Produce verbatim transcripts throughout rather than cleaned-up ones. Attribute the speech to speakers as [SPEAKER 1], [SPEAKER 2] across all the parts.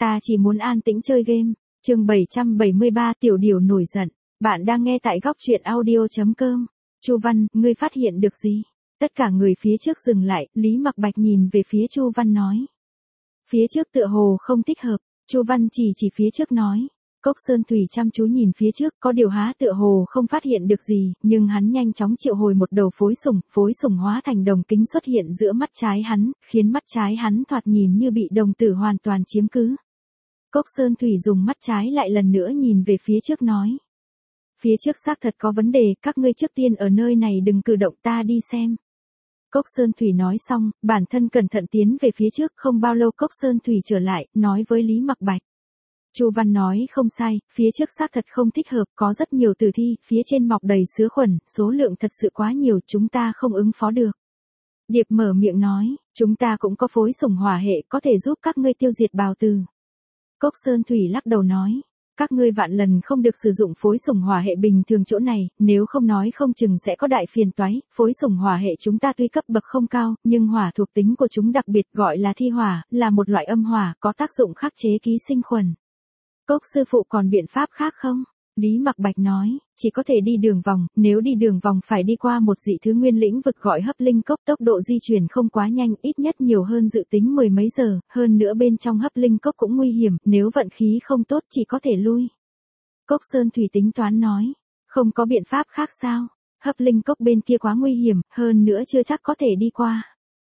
[SPEAKER 1] ta chỉ muốn an tĩnh chơi game. Chương bảy trăm bảy mươi ba Tiểu Điểu nổi giận. Bạn đang nghe tại góc truyện audio chấm com. Chu Văn, ngươi phát hiện được gì? Tất cả người phía trước dừng lại, Lý Mặc Bạch nhìn về phía Chu Văn nói. Phía trước tựa hồ không thích hợp, Chu Văn chỉ chỉ phía trước nói. Cốc Sơn Thủy chăm chú nhìn phía trước, có điều há tựa hồ không phát hiện được gì, nhưng hắn nhanh chóng triệu hồi một đầu phối sủng, phối sủng hóa thành đồng kính xuất hiện giữa mắt trái hắn, khiến mắt trái hắn thoạt nhìn như bị đồng tử hoàn toàn chiếm cứ. Cốc Sơn Thủy dùng mắt trái lại lần nữa nhìn về phía trước nói. Phía trước xác thật có vấn đề, các ngươi trước tiên ở nơi này đừng cử động, ta đi xem. Cốc Sơn Thủy nói xong, bản thân cẩn thận tiến về phía trước, không bao lâu Cốc Sơn Thủy trở lại, nói với Lý Mặc Bạch. Chu Văn nói không sai, phía trước xác thật không thích hợp, có rất nhiều tử thi, phía trên mọc đầy sứa khuẩn, số lượng thật sự quá nhiều, chúng ta không ứng phó được. Điệp mở miệng nói, chúng ta cũng có phối sủng hỏa hệ, có thể giúp các ngươi tiêu diệt bào tử. Cốc Sơn Thủy lắc đầu nói, các ngươi vạn lần không được sử dụng phối sủng hỏa hệ bình thường chỗ này, nếu không nói không chừng sẽ có đại phiền toái. Phối sủng hỏa hệ chúng ta tuy cấp bậc không cao, nhưng hỏa thuộc tính của chúng đặc biệt, gọi là thi hỏa, là một loại âm hỏa, có tác dụng khắc chế ký sinh khuẩn. Cốc sư phụ còn biện pháp khác không? Lý Mặc Bạch nói, chỉ có thể đi đường vòng, nếu đi đường vòng phải đi qua một dị thứ nguyên lĩnh vực gọi hấp linh cốc, tốc độ di chuyển không quá nhanh, ít nhất nhiều hơn dự tính mười mấy giờ, hơn nữa bên trong hấp linh cốc cũng nguy hiểm, nếu vận khí không tốt chỉ có thể lui. Cốc Sơn Thủy tính toán nói, không có biện pháp khác sao? Hấp linh cốc bên kia quá nguy hiểm, hơn nữa chưa chắc có thể đi qua.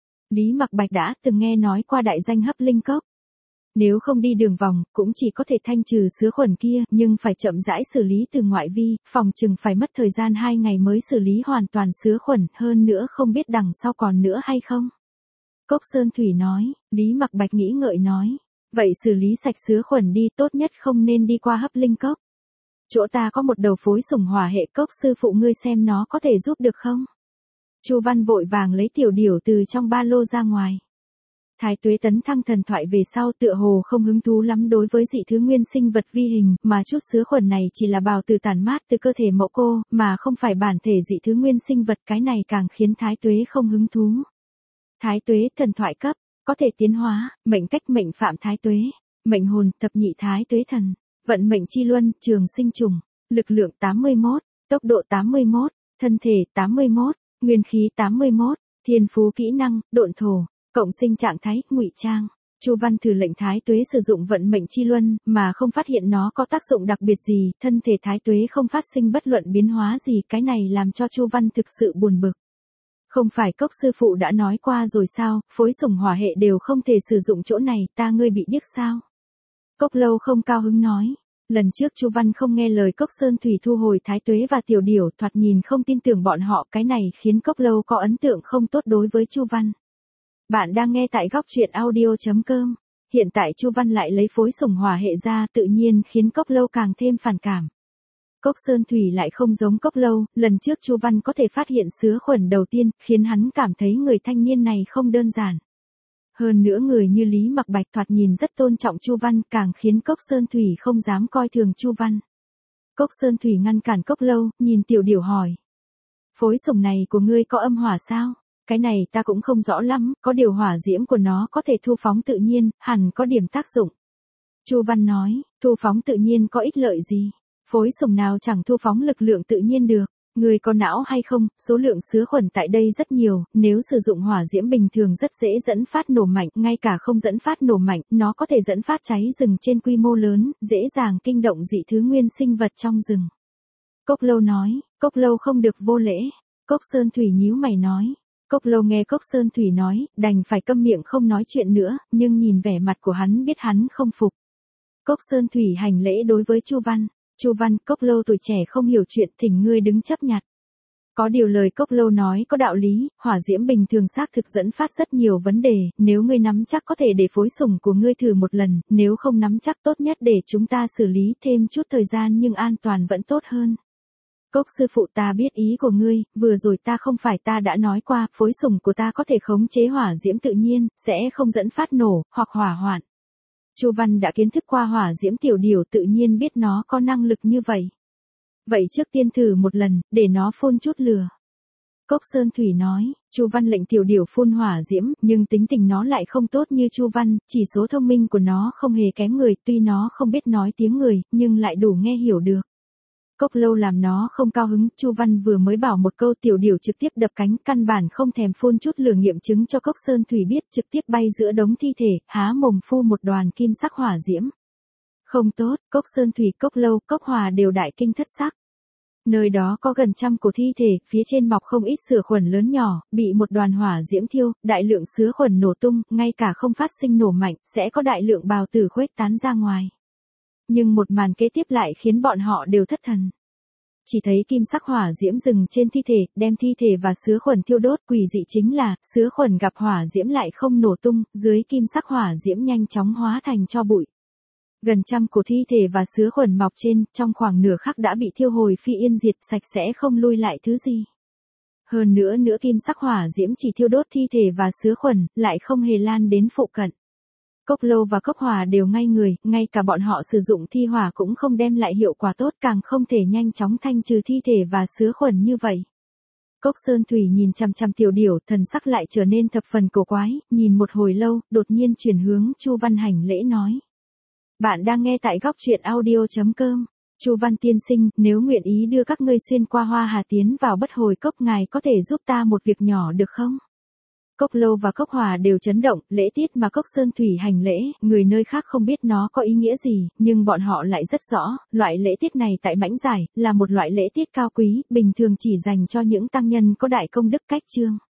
[SPEAKER 1] Lý Mặc Bạch đã từng nghe nói qua đại danh hấp linh cốc. Nếu không đi đường vòng, cũng chỉ có thể thanh trừ sứa khuẩn kia, nhưng phải chậm rãi xử lý từ ngoại vi, phòng chừng phải mất thời gian hai ngày mới xử lý hoàn toàn sứa khuẩn, hơn nữa không biết đằng sau còn nữa hay không. Cốc Sơn Thủy nói, Lý Mặc Bạch nghĩ ngợi nói, vậy xử lý sạch sứa khuẩn đi, tốt nhất không nên đi qua hấp linh cốc. Chỗ ta có một đầu phối sủng hỏa hệ, Cốc sư phụ ngươi xem nó có thể giúp được không? Chu Văn vội vàng lấy tiểu điểu từ trong ba lô ra ngoài. Thái Tuế tấn thăng thần thoại về sau tựa hồ không hứng thú lắm đối với dị thứ nguyên sinh vật vi hình, mà chút sứa khuẩn này chỉ là bào tử tản mát từ cơ thể mẫu cô, mà không phải bản thể dị thứ nguyên sinh vật, cái này càng khiến Thái Tuế không hứng thú. Thái Tuế thần thoại cấp, có thể tiến hóa, mệnh cách mệnh phạm Thái Tuế, mệnh hồn thập nhị Thái Tuế thần, vận mệnh chi luân, trường sinh trùng, lực lượng tám mươi mốt, tốc độ tám mươi mốt, thân thể tám mươi mốt, nguyên khí tám mươi mốt, thiên phú kỹ năng, độn thổ. Cộng sinh trạng thái, ngụy trang. Chu Văn thử lệnh Thái Tuế sử dụng vận mệnh chi luân, mà không phát hiện nó có tác dụng đặc biệt gì, thân thể Thái Tuế không phát sinh bất luận biến hóa gì, cái này làm cho Chu Văn thực sự buồn bực. Không phải Cốc sư phụ đã nói qua rồi sao, phối sủng hỏa hệ đều không thể sử dụng chỗ này, ta ngươi bị điếc sao? Cốc Lâu không cao hứng nói. Lần trước Chu Văn không nghe lời Cốc Sơn Thủy thu hồi Thái Tuế và Tiểu Điểu, thoạt nhìn không tin tưởng bọn họ, cái này khiến Cốc Lâu có ấn tượng không tốt đối với Chu Văn. Bạn đang nghe tại góc truyện audio chấm com. Hiện tại Chu Văn lại lấy phối sủng hỏa hệ ra, tự nhiên khiến Cốc Lâu càng thêm phản cảm. Cốc Sơn Thủy lại không giống Cốc Lâu, lần trước Chu Văn có thể phát hiện sứa khuẩn đầu tiên, khiến hắn cảm thấy người thanh niên này không đơn giản. Hơn nữa người như Lý Mặc Bạch thoạt nhìn rất tôn trọng Chu Văn, càng khiến Cốc Sơn Thủy không dám coi thường Chu Văn. Cốc Sơn Thủy ngăn cản Cốc Lâu, nhìn Tiểu Điểu hỏi. Phối sủng này của ngươi có âm hỏa sao? Cái này ta cũng không rõ lắm, có điều hỏa diễm của nó có thể thu phóng tự nhiên, hẳn có điểm tác dụng. Chu Văn nói, thu phóng tự nhiên có ích lợi gì? Phối sủng nào chẳng thu phóng lực lượng tự nhiên được. Người có não hay không, số lượng sứa khuẩn tại đây rất nhiều, nếu sử dụng hỏa diễm bình thường rất dễ dẫn phát nổ mạnh, ngay cả không dẫn phát nổ mạnh, nó có thể dẫn phát cháy rừng trên quy mô lớn, dễ dàng kinh động dị thứ nguyên sinh vật trong rừng. Cốc Lâu nói, Cốc Lâu không được vô lễ. Cốc Sơn Thủy nhíu mày nói. Cốc Lâu nghe Cốc Sơn Thủy nói, đành phải câm miệng không nói chuyện nữa, nhưng nhìn vẻ mặt của hắn biết hắn không phục. Cốc Sơn Thủy hành lễ đối với Chu Văn. Chu Văn, Cốc Lâu tuổi trẻ không hiểu chuyện, thỉnh ngươi đứng chấp nhặt. Có điều lời Cốc Lâu nói có đạo lý, hỏa diễm bình thường xác thực dẫn phát rất nhiều vấn đề, nếu ngươi nắm chắc có thể để phối sủng của ngươi thử một lần, nếu không nắm chắc tốt nhất để chúng ta xử lý thêm chút thời gian nhưng an toàn vẫn tốt hơn. Cốc sư phụ ta biết ý của ngươi, vừa rồi ta không phải ta đã nói qua, phối sủng của ta có thể khống chế hỏa diễm tự nhiên, sẽ không dẫn phát nổ, hoặc hỏa hoạn. Chu Văn đã kiến thức qua hỏa diễm Tiểu Điểu, tự nhiên biết nó có năng lực như vậy. Vậy trước tiên thử một lần, để nó phun chút lửa. Cốc Sơn Thủy nói, Chu Văn lệnh tiểu điểu phun hỏa diễm, nhưng tính tình nó lại không tốt như Chu Văn, chỉ số thông minh của nó không hề kém người, tuy nó không biết nói tiếng người, nhưng lại đủ nghe hiểu được. Cốc Lâu làm nó không cao hứng, Chu Văn vừa mới bảo một câu tiểu điểu trực tiếp đập cánh, căn bản không thèm phun chút lửa nghiệm chứng cho Cốc Sơn Thủy biết, trực tiếp bay giữa đống thi thể, há mồm phu một đoàn kim sắc hỏa diễm. Không tốt, Cốc Sơn Thủy, Cốc Lâu, Cốc Hòa đều đại kinh thất sắc. Nơi đó có gần trăm cổ thi thể, phía trên mọc không ít sửa khuẩn lớn nhỏ, bị một đoàn hỏa diễm thiêu, đại lượng sứa khuẩn nổ tung, ngay cả không phát sinh nổ mạnh, sẽ có đại lượng bào tử khuếch tán ra ngoài. Nhưng một màn kế tiếp lại khiến bọn họ đều thất thần. Chỉ thấy kim sắc hỏa diễm dừng trên thi thể, đem thi thể và sứa khuẩn thiêu đốt, quỷ dị chính là, sứa khuẩn gặp hỏa diễm lại không nổ tung, dưới kim sắc hỏa diễm nhanh chóng hóa thành tro bụi. Gần trăm cổ thi thể và sứa khuẩn mọc trên, trong khoảng nửa khắc đã bị thiêu hồi phi yên diệt, sạch sẽ không lui lại thứ gì. Hơn nữa nữa kim sắc hỏa diễm chỉ thiêu đốt thi thể và sứa khuẩn, lại không hề lan đến phụ cận. Cốc Lâu và Cốc Hòa đều ngay người, ngay cả bọn họ sử dụng thi hỏa cũng không đem lại hiệu quả tốt, càng không thể nhanh chóng thanh trừ thi thể và sứa khuẩn như vậy. Cốc Sơn Thủy nhìn chằm chằm tiểu điểu, thần sắc lại trở nên thập phần cổ quái, nhìn một hồi lâu, đột nhiên chuyển hướng Chu Văn hành lễ nói. Bạn đang nghe tại góc truyện audio chấm com. Chu Văn tiên sinh, nếu nguyện ý đưa các ngươi xuyên qua Hoa Hà tiến vào Bất Hồi Cốc, ngài có thể giúp ta một việc nhỏ được không? Cốc Lâu và Cốc Hòa đều chấn động, lễ tiết mà Cốc Sơn Thủy hành lễ, người nơi khác không biết nó có ý nghĩa gì, nhưng bọn họ lại rất rõ, loại lễ tiết này tại Mãnh Giải, là một loại lễ tiết cao quý, bình thường chỉ dành cho những tăng nhân có đại công đức cách chương.